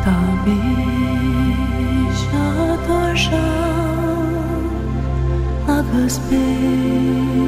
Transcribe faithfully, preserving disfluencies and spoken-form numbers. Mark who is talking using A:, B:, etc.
A: 到笔下多少那个 space。